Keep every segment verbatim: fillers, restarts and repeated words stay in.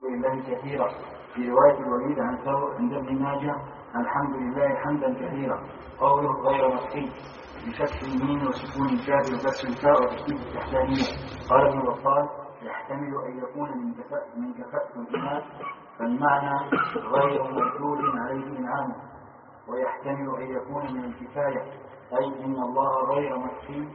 لله كثيرا. في رواية الوليد عن ثور عند ابن ماجه الحمد لله حمدا كثيرا. قوله غير مكفي بفتح الميم وسكون الكاف وكسر الفاء وتشديد التحتانية. قال ابن بطال يحتمل أن يكون من كفاءة من كفاءة الإناث، فالمعنى غير مردود عليه إنعامه، ويحتمل أن يكون من الكفاية، أي إن الله غير مكفي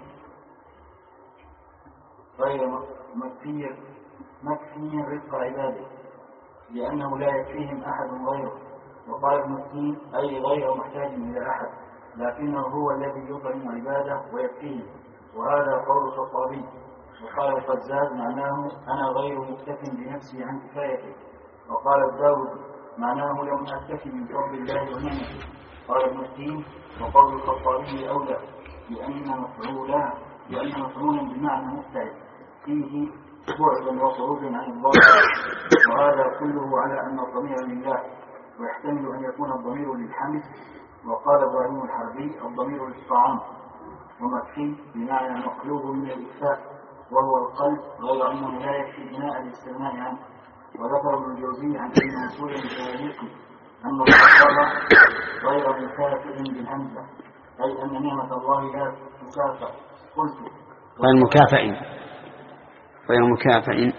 غير مكفي مكفي رزق عباده لأنه لا يكفيهم أحد غيره. وقال ابن التين أي غير محتاج إلى أحد، لكنه هو الذي يطعم عباده ويكفيه، وهذا قول الخطابي. وقال الفزاز معناه أنا غير مكتف بنفسي عن كفايته. وقال الداود معناه لم أكتفي من فضل الله ونعمته. قال ابن التين وقول الخطابي أولى، لأن مفعولا لأن مفعولا بمعنى مبتعد فيه بعدا وخروجا عن الظاهر، وهذا كله على أن الضمير لله، ويحتمل أن يكون الضمير للحمد. وقال إبراهيم الحربي الضمير للطعام. ومكفي بمعنى مقلوب من الإكفاء وهو القلب، غير أنه لا يكفي بناء الاستغناء عنه. وذكر ابن الجوزي عن ابن منصور بن أن الصحابة غير مكافئ بالهمزة، أي أن نعمة الله لا تكافئ. قلت غير مكافئ غير مكافئ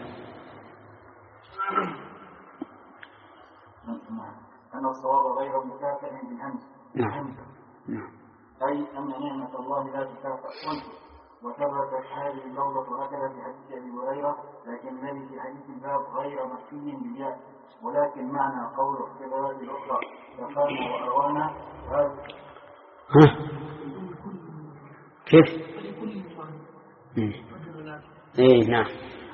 أن الصواب غير مكافئ بالهمزة، نعم. أي أن نعمة الله لا تكافئ. قلت وثبتت هذه اللفظة هكذا في حديث أبي هريرة، لكن الذي في حديث الباب غير مكفي بالياء، ولكن معنى قوله في الرواية الأخرى كفانا وأروانا هذا. كيف؟ إيه نعم.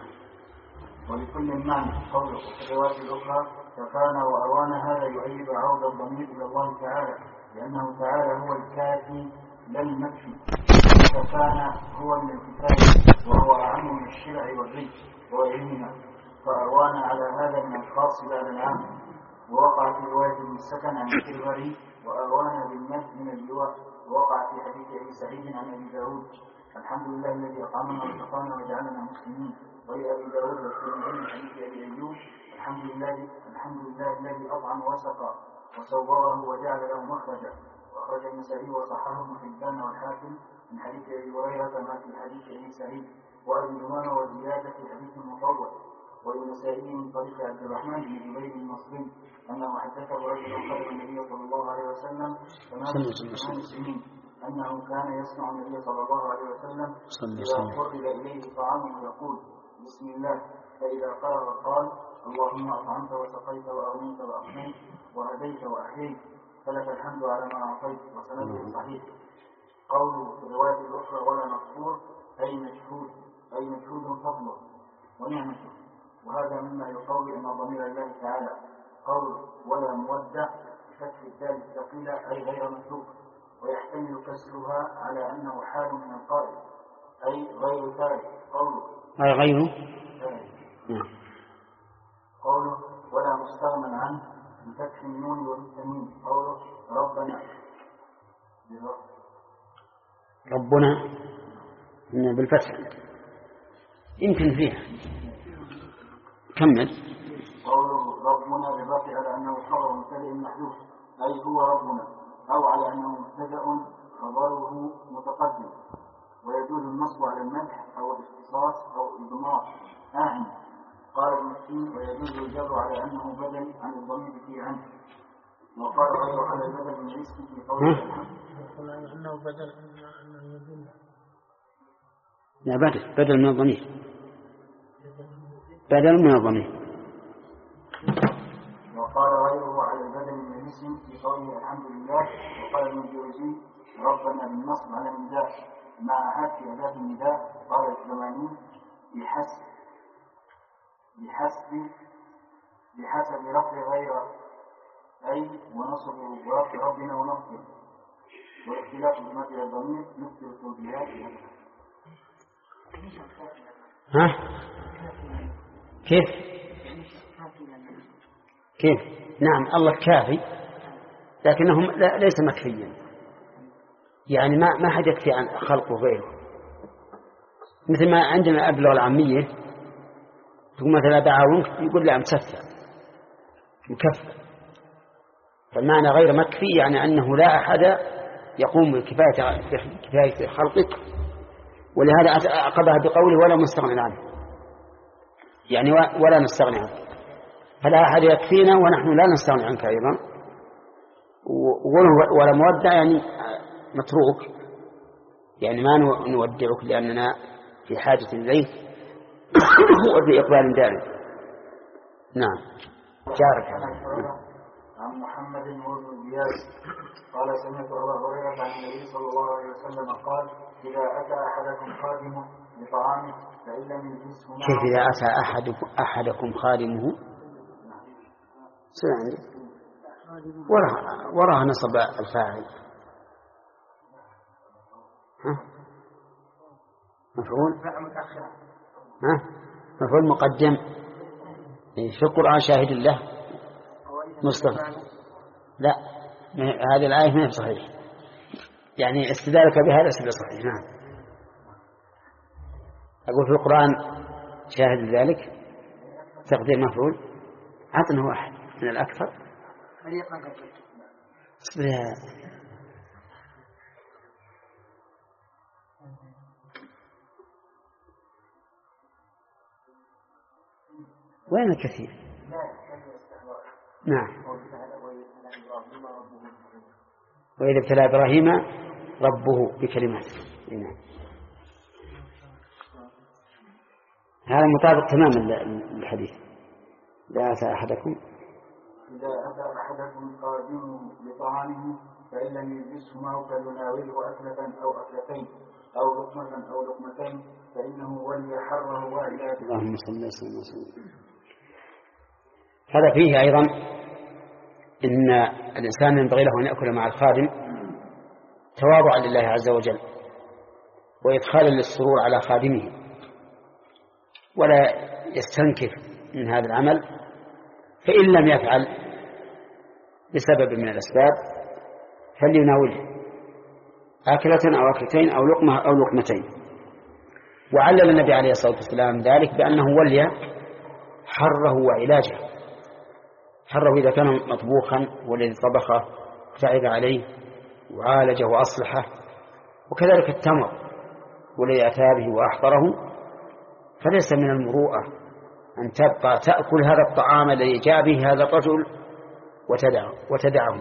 ولكل معنى قوله في الرواية الأخرى كفانا وأروانا هذا يؤيد عود الضمير إلى الله تعالى، لأنه تعالى هو الكافي لا المكفي. كفانا هو من الكفاية، وهو أعم من الشرع والري وغيرهما، فأروانا على هذا من الخاص لا العام. ووقع في رواية ابن السكن عن الكربري وأروانا بالمد من اللواء. ووقع في حديث أبي سعيد عن أبي داود الحمد لله الذي أطعمنا وسقانا وجعلنا مسلمين. ولأبي داود والترمذي من حديث أبي أيوب الحمد لله الحمد لله الذي أطعم وسقى وصوره وجعل له مخرجا. وأخرج النسائي وصححه ابن حبان والحاكم من حديث أبي هريرة ما في حديث أبي سعيد وأبي جمانة وزيادة في حديث المطول. والنسائي من طريق عبد الرحمن بن جبير المصري أنه حدثه رجل قبل النبي صلى الله عليه وسلم ثمان سنين أنه كان يسمع النبي صلى الله عليه وسلم إذا قرب إليه طعامه يقول بسم الله، فإذا فرغ قال اللهم أطعمت وسقيت وأغنيت وأغنيت وهديت وأحييت فلك الحمد على ما أعطيت. وسنده صحيح. قوله في الرواية الأخرى ولا مغفور أي مشهود أي مشهود فضله ونعمته، وهذا مما يقوي أن ضمير الله تعالى. قول ولا مودع بفتح الدال الثقيلة أي غير متروك، ويحتمل كسرها على أنه حال من القائل أي غير تارك. قوله أي غيره قوله ولا مستغنى عنه بفتح النون والتنوين. قوله ربنا ربنا بالفتح يمكن فيها. كمل. قوله ربنا بالرفع على أنه خبر مبتدأ محذوف أي هو ربنا، أو على أنه مبتدأ خبره متقدم. ويجوز النصب على المدح أو الاختصاص أو الإضمار أعني. قال ابن التين ويجوز الجر على أنه بدل عن الضمير في عنه. وقال غيره على البدل من اسم في قوله أنه بدل أنه يدل لا بدل بدل من الضمير بدل من الضمير. وقال غيره على البدل من الاسم في قوله الحمد لله. وقال ابن الجوزي ربنا بالنصب على النداء مع حذف أداة النداء. قال الزماني بحسب بحسب بحسب رفع غير أي ونصب ورفع ربنا ونصب. والاختلاف بمثل الضمير مثل التوجيهات. ها كيف كيف نعم الله كافي، لكنه ليس مكفيا، يعني ما ما حد يكفي عن خلقه غيره. مثل ما عندنا أبلغ العامية تقول مثلا دعاونك يقول لا مسفى مكفى. فالمعنى غير مكفي يعني أنه لا أحد يقوم بكفاية كفاية خلقك، ولهذا أعقبها بقوله ولا مستغنى عنه، يعني ولا نستغني عنك، فلا أحد يكفينا ونحن لا نستغني عنك أيضا. ولا مودع يعني متروك، يعني ما نودعك لأننا في حاجة إليك وبإقبال دائم. نعم. جارك عن محمد بن زياد قال سمعت أبا هريرة عن النبي صلى الله عليه وسلم قال إذا أتى أحدكم خادمه بطعامه فإن لم يجلسه معه. كيف إذا أتى أحدكم أحدكم خادمه؟ سمعني وراها وراها نصب الفاعل. ها مفعول ها مفعول مقدم في القرآن شاهد الله مصطفى. لا هذه الآية ما هي صحيح، يعني استدلالك بها ليس بصحيح. نعم أقول في القرآن شاهد ذلك تقدير مفعول عطنا واحد من الأكثر. اصبر يا وين الكثير؟ نعم وإذا ابتلى إبراهيم ربه بكلمات. نعم هذا مطابق تماما للحديث. لا أتى أحدكم إذا أتى أحدكم خادمه بطعامه فإن لم يجلسه معه فليناوله أكلة أو أكلتين أو لقمة أو لقمتين فإنه ولي حره وإلى. اللهم صل وسلم. هذا فيه أيضا إن الإنسان ينبغي له أن يأكل مع الخادم تواضعا لله عز وجل وإدخالا للسرور على خادمه، ولا يستنكف من هذا العمل، فإن لم يفعل بسبب من الأسباب فليناوله أكلة أو أكلتين أو لقمة أو لقمتين. وعلل النبي عليه الصلاة والسلام ذلك بأنه ولي حره وعلاجه. حره إذا كان مطبوخا والذي طبخه تعب عليه وعالجه وأصلحه، وكذلك التمر والذي أتى به وأحضره، فليس من المروءة أن تبقى تأكل هذا الطعام الذي جاء به هذا الرجل وتدعه, وتدعه.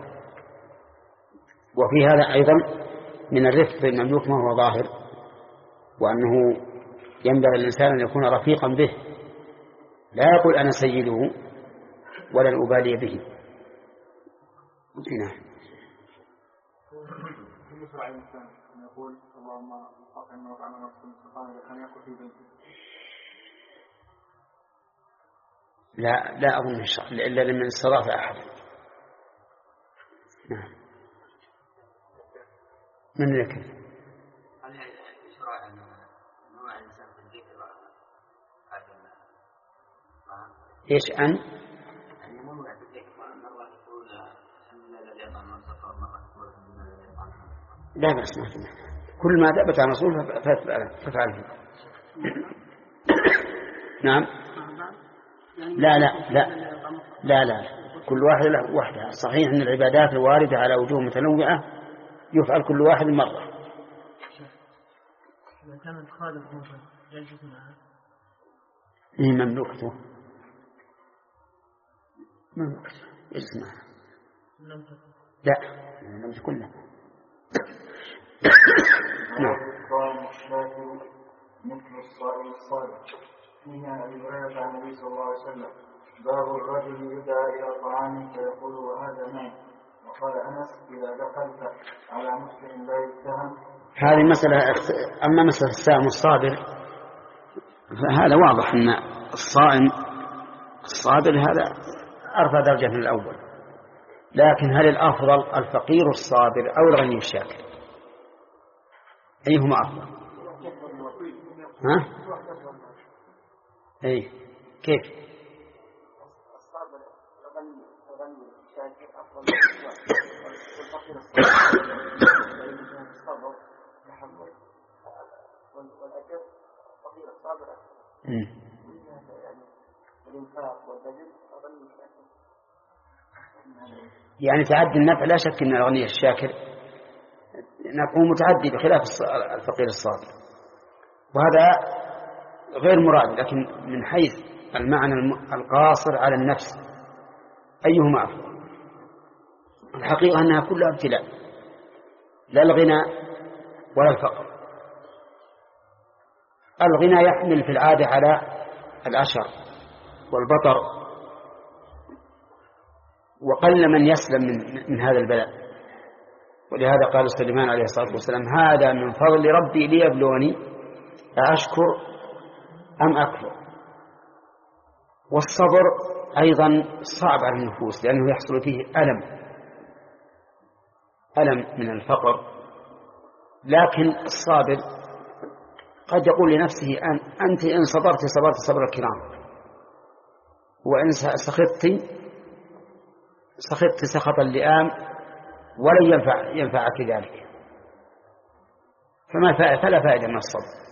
وفي هذا أيضا من الرفق بالمملوك ما هو ظاهر، وأنه ينبغي الإنسان أن يكون رفيقا به، لا يقول أنا سيده ولن أبالي به. نعم. يشرع الإنسان أن يقول اللهم أطعمنا وطعمنا واسقنا وسقانا إذا كان يأكل في بيته؟ لا لا أظن الشرع إلا لمن استضاف أحد. نعم. من ذكر؟ هل يشرع أن نوع الإنسان في الذكر إيش أن؟ أن ينوع في الذكر، مرة يقول الحمد لله الذي أطعمنا وسقانا، مرة يقول الحمد لله الذي أطعمنا. لا بأس، ما في كل ما ثبت عن الرسول فافعله. نعم. لا لا لا لا لا كل واحد له وحده. صحيح أن العبادات الواردة على وجوه متنوعة يفعل كل واحد مرة. إذا كان الخالق مثلا يجلس معه إيه مملوكته مملوكته يجلس معه. لا لم تكن له. نعم. مثل الصائم الصادق. فيها أبي هريرة عن النبي صلى الله عليه وسلم باب الرجل يدعى إلى طعام فيقول وهذا معي. وقال أنس إذا دخلت على مسلم لا يتهم. هذه مسألة. أما مسألة الصائم الصابر فهذا واضح أن الصائم الصابر هذا أرفع درجة من الأول، لكن هل الأفضل الفقير الصابر أو الغني الشاكر؟ أيهما أفضل؟ ها؟ أي كيف؟ الصابر الغني الغني الشاكر أفضل والفقير الصابر تحمل والأجر الفقير الصابر يعني الإنفاق والبذل الغني الشاكر. يعني تعدي النفع لا شك أن الغني الشاكر نفعه متعدي بخلاف الفقير الصابر، وهذا غير مراد. لكن من حيث المعنى القاصر على النفس أيهما أفضل؟ الحقيقة أنها كلها ابتلاء، لا الغنى ولا الفقر. الغنى يحمل في العادة على العشر والبطر، وقل من يسلم من, من هذا البلاء. ولهذا قال سليمان عليه الصلاة والسلام: هذا من فضل ربي ليبلوني أشكر أم أكفر. والصبر أيضا صعب على النفوس، لأنه يحصل فيه ألم ألم من الفقر. لكن الصابر قد يقول لنفسه: أن أنت إن صبرت صبرت صبر الكرام، وإن سخطت سخطت سخط اللئام، ولن ينفع ينفعك ذلك. فما فلا فائدة من الصبر.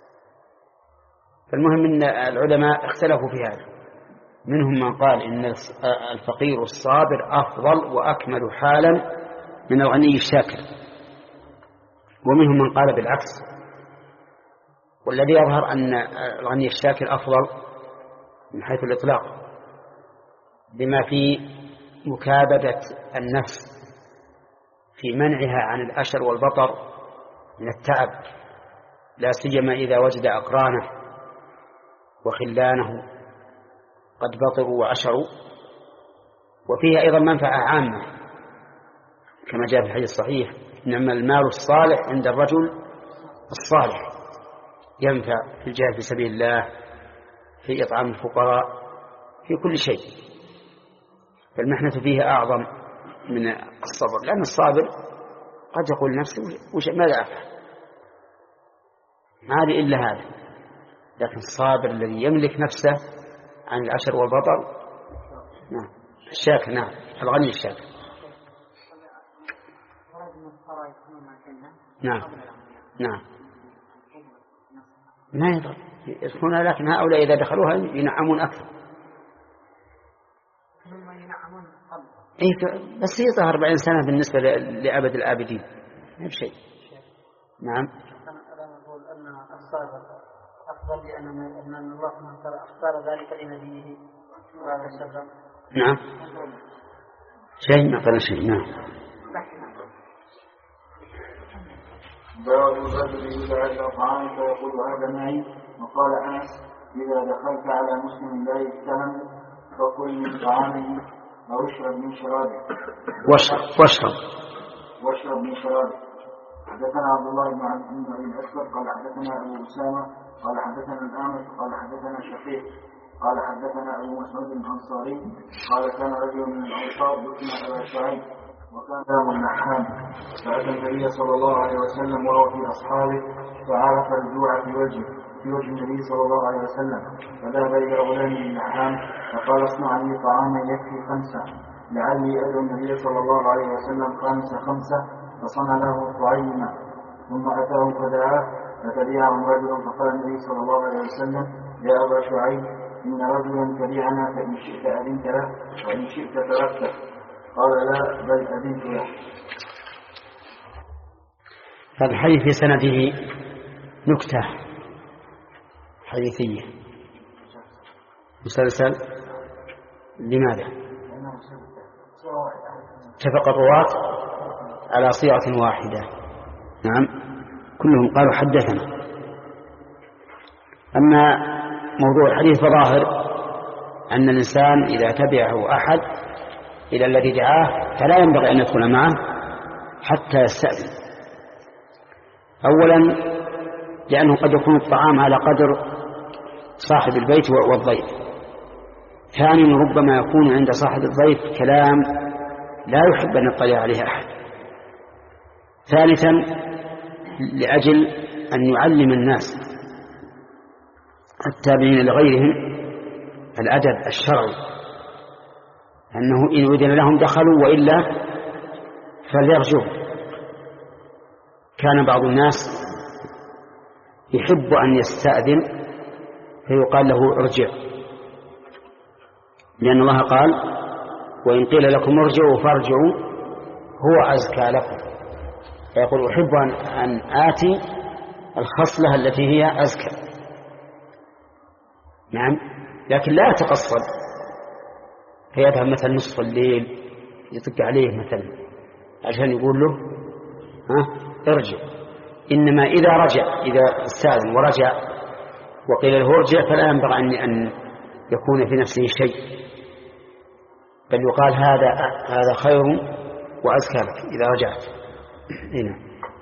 فالمهم أن العلماء اختلفوا في هذا، منهم من قال إن الفقير الصابر أفضل وأكمل حالا من الغني الشاكر، ومنهم من قال بالعكس. والذي يظهر أن الغني الشاكر أفضل من حيث الإطلاق، بما في مكابدة النفس في منعها عن الأشر والبطر من التعب، لا سيما إذا وجد أقرانه وخلانه قد بطروا وعشروا. وفيها أيضا منفعة عامة كما جاء في الحديث الصحيح: إنما المال الصالح عند الرجل الصالح، ينفع في الجهاد في سبيل الله، في إطعام الفقراء، في كل شيء. فالمحنة فيها أعظم من الصبر، لأن الصابر قد يقول نفسه: ماذا أفعل؟ ما لي إلا هذا. لكن الصابر الذي يملك نفسه عن العشر والبطر، نعم الشاكر، نعم الغني الشاكر. نعم نعم ما يضر يدخلونها، لكن هؤلاء إذا دخلوها ينعمون أكثر. إيه بس هي أربعين سنة بالنسبة لأبد الآبدين ما بشيء. نعم. أنا أقول أن الصابر أفضل، لأن أن الله سبحانه وتعالى اختار ذلك لنبيه صلى الله عليه وسلم. نعم شيء ما قال شيء. نعم. باب الرجل يدعى طعام فيقول هذا معي. وقال أنس: إذا دخلت على مسلم لا يتهم فكل من طعامه أو اشرب من شرابه. واشرب واشرب واشرب من شرابه. حدثنا عبد الله بن عبد بن الأسود قال حدثنا أبو أسامة قال حدثنا الأعمش قال حدثنا شقيق قال حدثنا أبو مسعود الأنصاري قال كان رجل من الأنصار يسمى أبا شعيب وكان له اللحام، فأتى النبي صلى الله عليه وسلم وهو في أصحابه فعرف الجوع في وجهه في وجه النبي صلى الله عليه وسلم، فذهب إلى غلام اللحام فقال: اصنع لي طعاما يكفي خمسة لعلي أدعو النبي صلى الله عليه وسلم خمسة خمسة. فصنع له طعيما ثم أتاه فدعاه فتبعهم رجل فقال النبي صلى الله عليه وسلم: يا أبا شعيب إن رجلا تبعنا فإن شئت أذنت له وإن شئت تركته. قال: لا بل أذنت له. هذا الحديث في سنده نكتة حديثية مسلسل. لماذا؟ اتفق الرواة على صيغة واحدة. نعم كلهم قالوا حدثنا. أما موضوع الحديث فظاهر أن الإنسان إذا تبعه أحد إلى الذي دعاه فلا ينبغي أن يدخل معه حتى يستأذن. أولا لأنه قد يكون الطعام على قدر صاحب البيت والضيف. ثانيا ربما يكون عند صاحب الضيف كلام لا يحب أن يطلع عليه أحد. ثالثا لأجل أن يعلم الناس التابعين لغيرهم الأدب الشرعي، أنه إن أذن لهم دخلوا وإلا فليرجعوا. كان بعض الناس يحب أن يستأذن فيقال له ارجع، لأن الله قال: وإن قيل لكم ارجعوا فارجعوا هو أزكى لكم. فيقول أحب أن آتي الخصلة التي هي أزكى. نعم، لكن لا يتقصد فيذهب مثلا نصف الليل يطق عليه مثلا عشان يقول له ها ارجع. إنما إذا رجع، إذا استاذن ورجع وقيل له ارجع فلا ينبغي أن يكون في نفسه شيء، بل يقال هذا هذا خير وأزكى لك إذا رجعت. هنا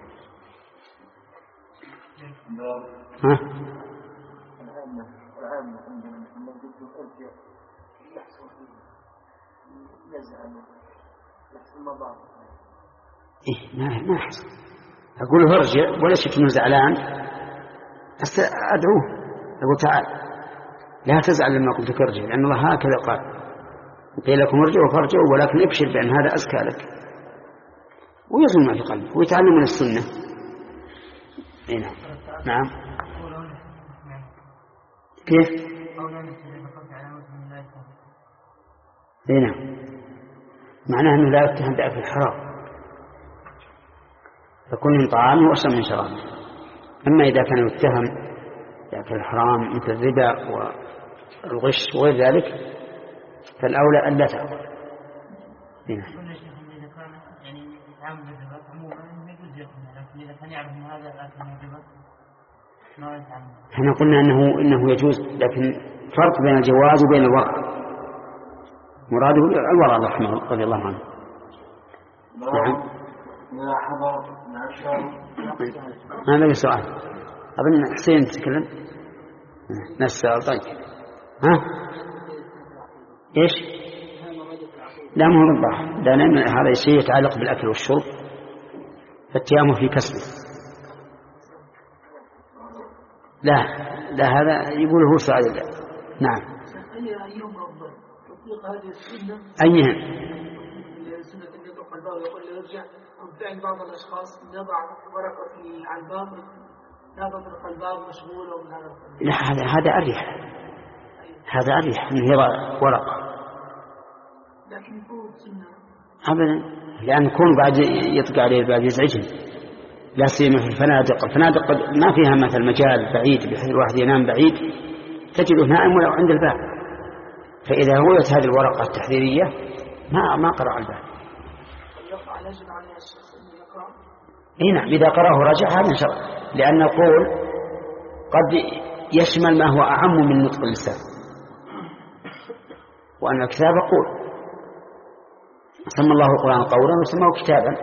ها إيه ما ما أحسن أقول له ارجع ولا شك إنه زعلان، أدعوه أقول تعال لا تزعل لما قلت ارجع، لأن الله هكذا قال قيل لكم ارجعوا فارجعوا ولكن ابشر بأن هذا أزكى لك، ويزن ما في قلبه ويتعلم من السنة. هنا نعم كيف هنا معناه أنه لا يتهم بأكل الحرام، فكل من طعامه وأشرب من شرابه. أما إذا كان يتهم بأكل الحرام مثل الربا والغش وغير ذلك فالأولى أن لا تأكل. هنا احنا قلنا انه انه يجوز، لكن فرق بين الجواز وبين الورع. مراده الورع رضي الله عنه. نعم ما بقي سؤال أظن حسين تتكلم نفس السؤال. طيب ها ايش؟ لا مو رضاه، لأن هذا الشيء يتعلق بالأكل والشرب فالتيامه في كسبه. لا لا هذا يقول هو سؤال الله. نعم أيهم أفضل تطبيق هذه السنة؟ أيهم؟ سنة أن يطرق الباب ويقول له يرجع، أو فعل بعض الأشخاص يضع ورقة في على الباب لا تطرق الباب مشغول أو من هذا. لا هذا هذا أريح، هذا أريح من يضع ورقة. لكن يكون سنة أبدا، لأن يكون بعد يطق عليه الباب يزعجهم، لا سيما في الفنادق. الفنادق ما فيها مثل مجال بعيد بحيث الواحد ينام بعيد تجده نائم ولو عند الباب، فإذا وجدت هذه الورقة التحذيرية ما ما قرأ الباب. إيه نعم، إذا قرأه رجع هذا إن شاء الله، لأن القول قد يشمل ما هو أعم من نطق اللسان، وأن الكتاب قول سمى الله القرآن قولا وسماه كتابا.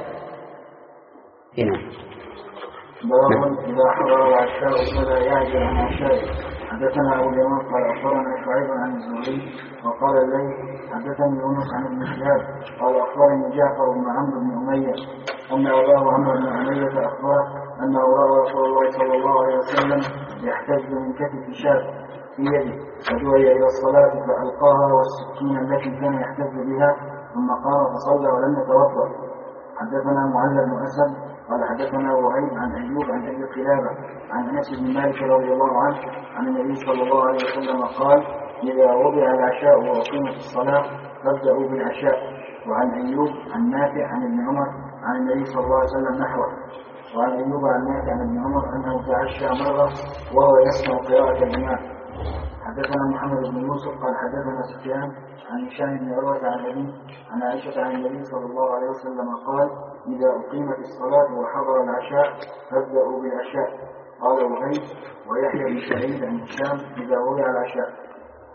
هنا باب إذا حضر العشاء فلا يعجل عن عشائه. حدثنا أبو اليمان قال أخبرنا شعيب عن الزهري وقال الليث حدثني يونس عن ابن شهاب قال أخبرني جعفر بن عمرو بن أمية أن أباه عمرو بن أمية أخبره أنه رأى رسول الله صلى الله عليه وسلم يحتج من كتف شاة في يده فدعي إلى الصلاة فألقاها والسكين التي كان يحتج بها ثم قام فصلى ولم يتوضأ. حدثنا معل بن أسد قال حدثنا وهيب عن أيوب عن أبي قلابة عن أنس بن مالك رضي الله عنه عن النبي صلى الله عليه وسلم قال إذا وضع العشاء وأقيمت الصلاة فابدأوا بالعشاء. وعن أيوب عن نافع عن ابن عمر عن النبي صلى الله عليه وسلم نحوه. وعن أيوب عن نافع عن ابن عمر أنه تعشى مرة وهو يسمع قراءة الإمام. حدثنا محمد بن يوسف قال حدثنا سفيان عن هشام بن عروة عن أبيه عن عائشة عن النبي صلى الله عليه وسلم قال إذا أقيمت الصلاة وحضر العشاء فابدأوا بالعشاء. قال وهيب ويحيى بن سعيد عن هشام إذا وضع العشاء.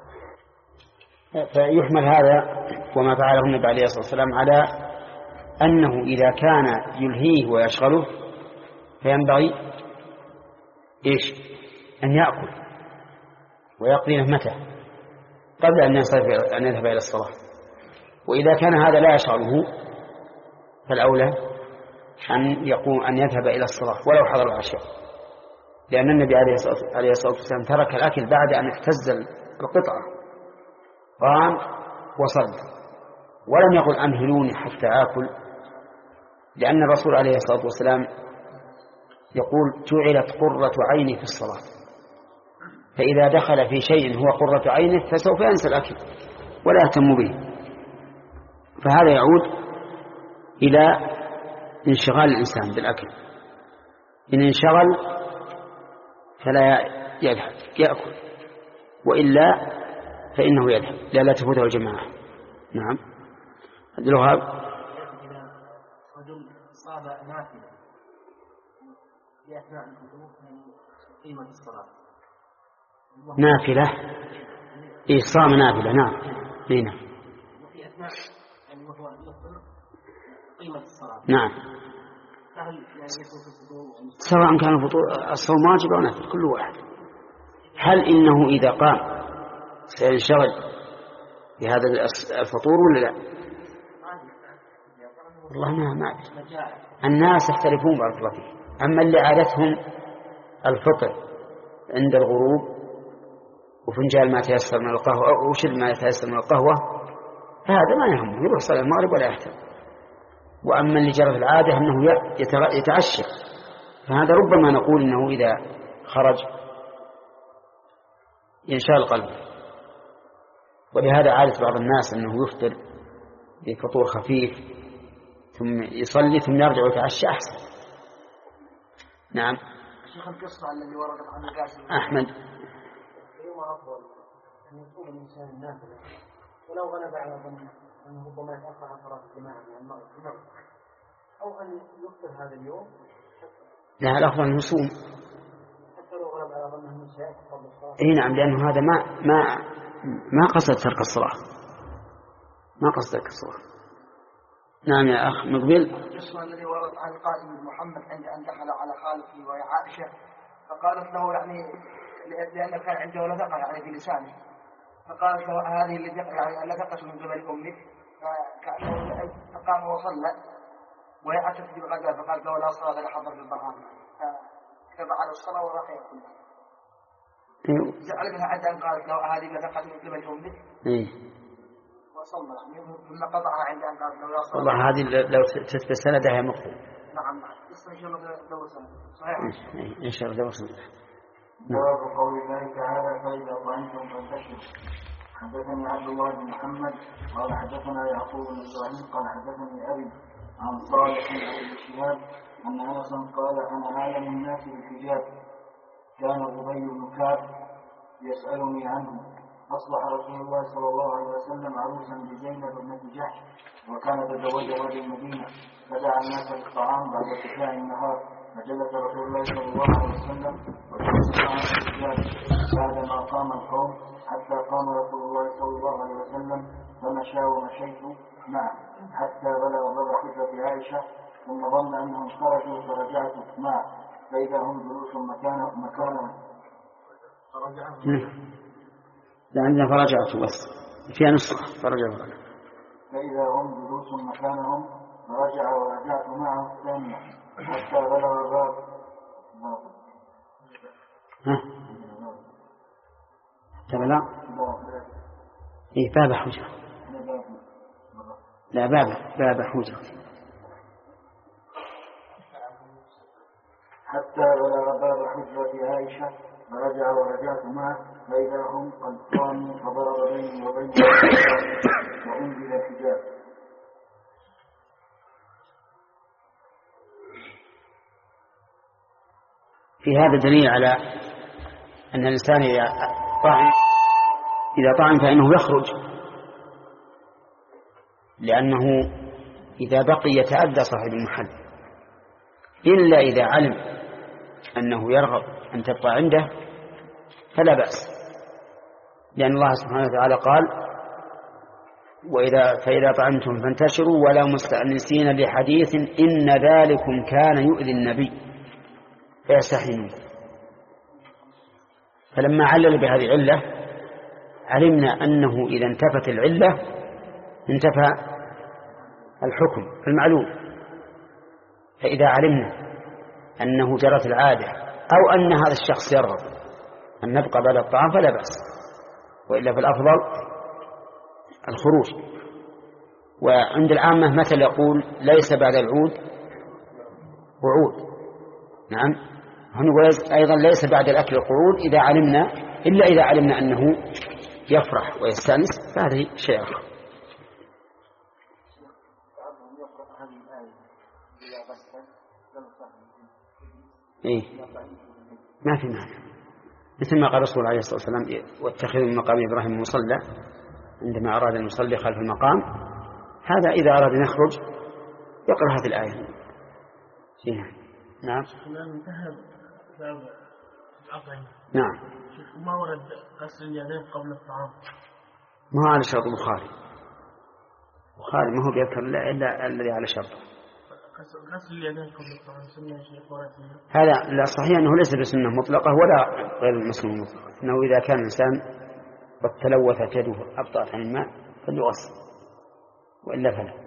فيحمل هذا وما فعله النبي عليه الصلاة والسلام على أنه إذا كان يلهيه ويشغله فينبغي إيش أن يأكل ويقضي نهمته قبل أن أن يذهب إلى الصلاة. وإذا كان هذا لا يشغله فالأولى أن يقوم أن يذهب إلى الصلاة ولو حضر العشاء، لأن النبي عليه الصلاة والسلام ترك الأكل بعد أن اهتز القطعة قام وصلى ولم يقل أمهلوني حتى آكل، لأن الرسول عليه الصلاة والسلام يقول جعلت قرة عيني في الصلاة، فإذا دخل في شيء هو قرة عينه فسوف ينسى الأكل ولا يهتم به. فهذا يعود إلى انشغال الإنسان بالأكل. إن انشغل فلا يذهب يأكل، وإلا فإنه يذهب لا تفوته الجماعة. نعم. الوهاب إذا رجل صاب نافلة في أثناء الوضوء من قيمة الصلاة نافلة إيه صام نافلة. نعم هنا وفي أثناء يعني وهو يفطر قيمة الصلاة. نعم. هل يعني يسوق الفطور سواء كان الفطور الصوم واجب أو نافل كل واحد. هل إنه إذا قام سينشغل بهذا الفطور ولا لا؟ والله ما ما الناس يختلفون بارك الله فيه. أما اللي عادتهم الفطر عند الغروب وفنجان ما تيسر من القهوة أو شرب ما يتيسر من القهوة هذا ما يهمه، يروح صلاة المغرب ولا يحتاج. وأما اللي جرى في العادة أنه يتعشى فهذا ربما نقول أنه إذا خرج ينشغل قلبه. ولهذا عادة بعض الناس أنه يفطر بفطور خفيف ثم يصلي ثم يرجع ويتعشى أحسن. نعم. شيخ القصة الذي وردت عن القاسم أحمد أيهما أفضل أن يصوم الإنسان النافلة ولو غلب على ظنه أنه ربما يتأخر عن صلاة الجماعة من المغرب، أو أن يفطر هذا اليوم؟ لا، الأفضل أن يصوم حتى لو غلب على ظنه أنه سيأتي قبل الصلاة. إيه نعم، لأنه هذا ما ما ما قصد ترك الصلاة، ما قصد ترك الصلاة. نعم يا أخ مقبل. القصة الذي ورد عن القاسم بن محمد عند أن دخل على خالته وهي عائشة فقالت له يعني لأن كان عنده لثقة يعني في لسانه، فقالت له هذه اللي يعني لثقة من قبل أمك، فكأنه فقام وصلى وهي أتت بالغداء فقالت له لا صلاة لحضر بالطعام، فكتب على الصلاة وراح يأكل. سألتها حتى أن قالت له هذه لثقة من قبل أمك وصلى ثم قطعها عند أن قالت له لا صلاة. والله هذه لو تثبت سندها مقبول. نعم قصة إن شاء الله دور سنة صحيح إن شاء الله دور سنة. جواب قول الله تعالى فإذا طعمتم فانتشروا. حدثني عبد الله بن محمد قال حدثنا يعقوب بن إبراهيم قال حدثني أبي عن صالح بن أبي شهاب أن أنسا قال أنا أعلم الناس بالحجاب، كان أبي بن كعب يسألني عنه. أصبح رسول الله صلى الله عليه وسلم عروسا بزينب بنت جحش وكان تزوجها بالمدينة، فدعا الناس بالطعام بعد ارتفاع النهار، فجلس رسول الله صلى الله عليه وسلم وجلس معه الرجال بعدما قام القوم حتى قام رسول الله صلى الله عليه وسلم فمشى ومشيت معه حتى بلغ باب حجرة عائشة، ثم ظن أنهم خرجوا فرجعت معه فإذا هم جلوس مكانهم مكانهم لا عندنا فرجعت بس فيها نسخة فرجعوا فإذا هم جلوس مكانهم فرجع ورجعت معه الثانية حتى بلغ باب ها تبلغ إيه باب حجرة لا باب باب حجرة حتى بلغ باب حجرة عائشة فرجع ورجعت معه فإذا هم قد قاموا فضرب بيني وبين وأنزل الحجاب. في هذا دليل على أن الإنسان إذا طعن إذا طعن فإنه يخرج، لأنه إذا بقي يتأذى صاحب المحل، إلا إذا علم أنه يرغب أن تبقى عنده فلا بأس، لأن الله سبحانه وتعالى قال وإذا فإذا طعمتم فانتشروا ولا مستأنسين لحديث إن ذلكم كان يؤذي النبي فيستحي. فلما علل بهذه العلة علمنا أنه إذا انتفت العلة انتفى الحكم المعلوم. فإذا علمنا أنه جرت العادة أو أن هذا الشخص يرغب أن نبقى بعد الطعام فلا بأس، وإلا في الأفضل الخروج. وعند العامة مثل يقول ليس بعد العود وعود. نعم هنقول أيضا ليس بعد الأكل قعود إذا علمنا إلا إذا علمنا أنه يفرح ويستأنس فهذه شيء آخر. إيه ما في معنى، مثل ما قال الرسول عليه الصلاة والسلام واتخذوا من مقام إبراهيم مصلى عندما أراد أن يصلي خلف المقام. هذا إذا أراد أن يخرج يقرأ هذه الآية. نعم نعم. ما ورد غسل اليدين قبل الطعام؟ ما على شرط البخاري، البخاري ما هو بيذكر إلا الذي على شرطه. غسل اليدين قبل الطعام سنة شيء ورد؟ هذا لا صحيح أنه ليس بسنة مطلقة ولا غير المسنون مطلقة، أنه إذا كان الإنسان قد تلوثت يده أبطأت عن الماء فليغسل وإلا فلا.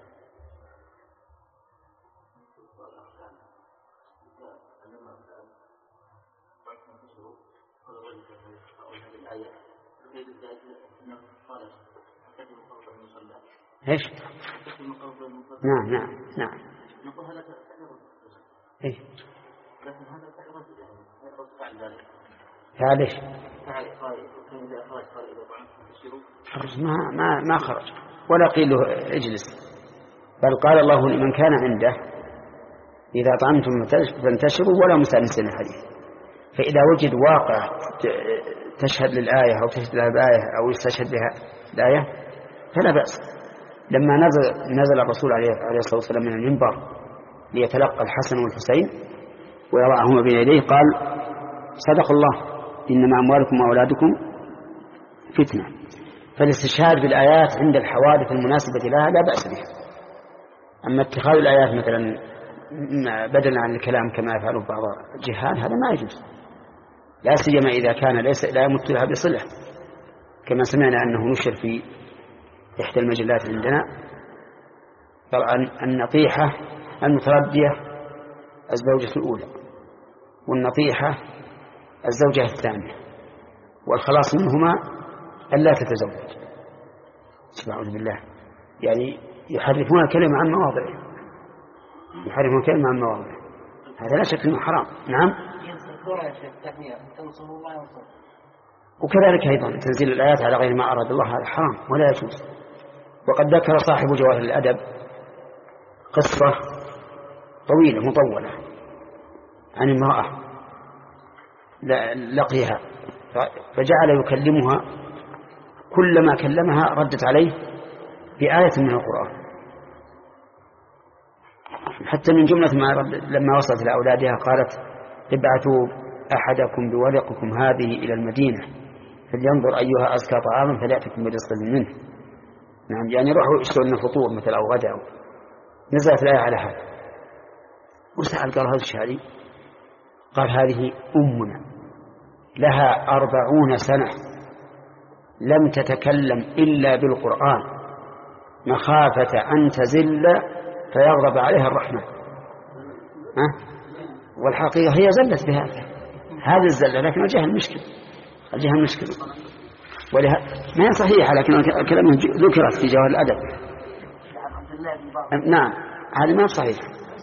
ايش؟ نعم نعم نعم. نقول هذا تعرض. ايش؟ لكن هذا تعرض يعني يرد فعل ذلك. فعل ايش؟ فعل قال كان إذا أخرج قال إذا ضعف تشيروا. خرج ما ما ما خرج ولا قيل له اجلس، بل قال الله لمن كان عنده إذا طعمتم فانتشروا ولا مستأنسين الحديث. فإذا وجد واقع تشهد للآية أو تشهد لها بآية أو يستشهد بها الآية فلا بأس. لما نزل نزل الرسول عليه الصلاة والسلام من المنبر ليتلقى الحسن والحسين ويضعهما بين يديه قال صدق الله إنما أموالكم وأولادكم فتنة. فالاستشهاد بالآيات عند الحوادث المناسبة لها لا بأس بها. أما اتخاذ الآيات مثلا بدلا عن الكلام كما يفعل بعض الجهال هذا ما يجوز، لا سيما إذا كان ليس لا يمت لها بصلة، كما سمعنا أنه نشر في إحدى المجلات عندنا طبعا النطيحة المتردية الزوجة الأولى والنطيحة الزوجة الثانية والخلاص منهما ألا تتزوج. سبحان بالله، يعني يحرفون الكلمة عن مواضعه، يحرفون الكلمة عن مواضعه، هذا لا شك أنه حرام. نعم. وكذلك أيضا تنزيل الآيات على غير ما أراد الله هذا حرام ولا يجوز. وقد ذكر صاحب جواهر الأدب قصة طويلة مطولة عن امرأة لقيها فجعل يكلمها، كلما كلمها ردت عليه بآية من القرآن، حتى من جملة ما رد لما وصلت إلى أولادها قالت ابعثوا أحدكم بورقكم هذه إلى المدينة فلينظر أيها أزكى طعاما فليأتكم برزق منه. نعم، يعني روحوا اشتروا لنا فطور مثل أو غدا. نزلت الآية على هذا وسأل قال هذا الشعري قال هذه أمنا لها أربعون سنة لم تتكلم إلا بالقرآن مخافة أن تزل فيغضب عليها الرحمن. ها؟ والحقيقة هي زلت بهذا هذه الزلة، لكن الجهل مشكل، الجهل مشكل ولها ما هي صحيحة، لكن الكلام ذكرت في جواهر الأدب. نعم هذه ما صحيح.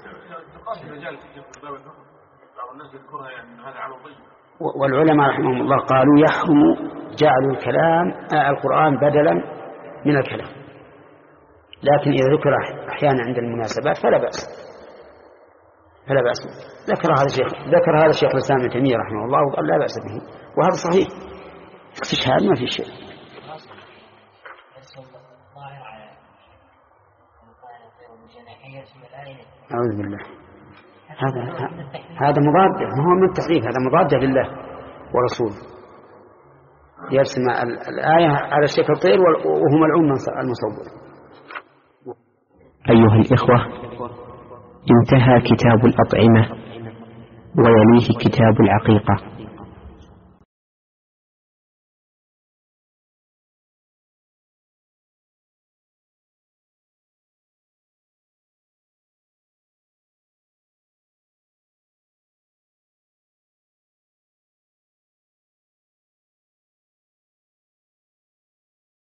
والعلماء رحمهم الله قالوا يحرم جعل الكلام آه القرآن بدلا من الكلام، لكن إذا ذكر أحيانا عند المناسبات فلا بأس، فلا بأس. ذكر هذا الشيخ ذكر هذا الشيخ الإسلام ابن تيمية رحمه الله وقال لا بأس به، وهذا صحيح، استشهاد ما في شيء. أعوذ بالله، هذا هذا مضاد، ما هو من التحريف، هذا مضاد لله ورسوله. يرسم الآية على شكل طير وهو ملعون المصور. أيها الإخوة، انتهى كتاب الأطعمة ويليه كتاب العقيقة.